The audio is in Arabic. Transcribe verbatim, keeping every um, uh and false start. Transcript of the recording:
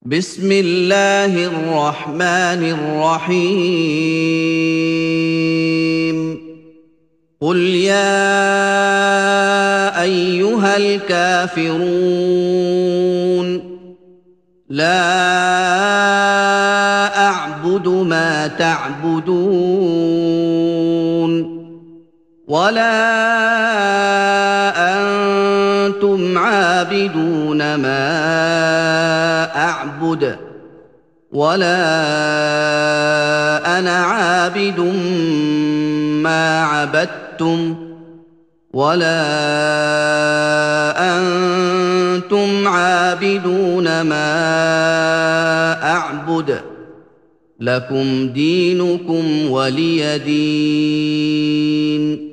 بسم الله الرحمن الرحيم قل يا أيها الكافرون لا أعبد ما تعبدون ولا أنتم عابدون ما أعبد ولا أنا عابد ما عبدتم ولا أنتم عابدون ما أعبد لكم دينكم ولي دين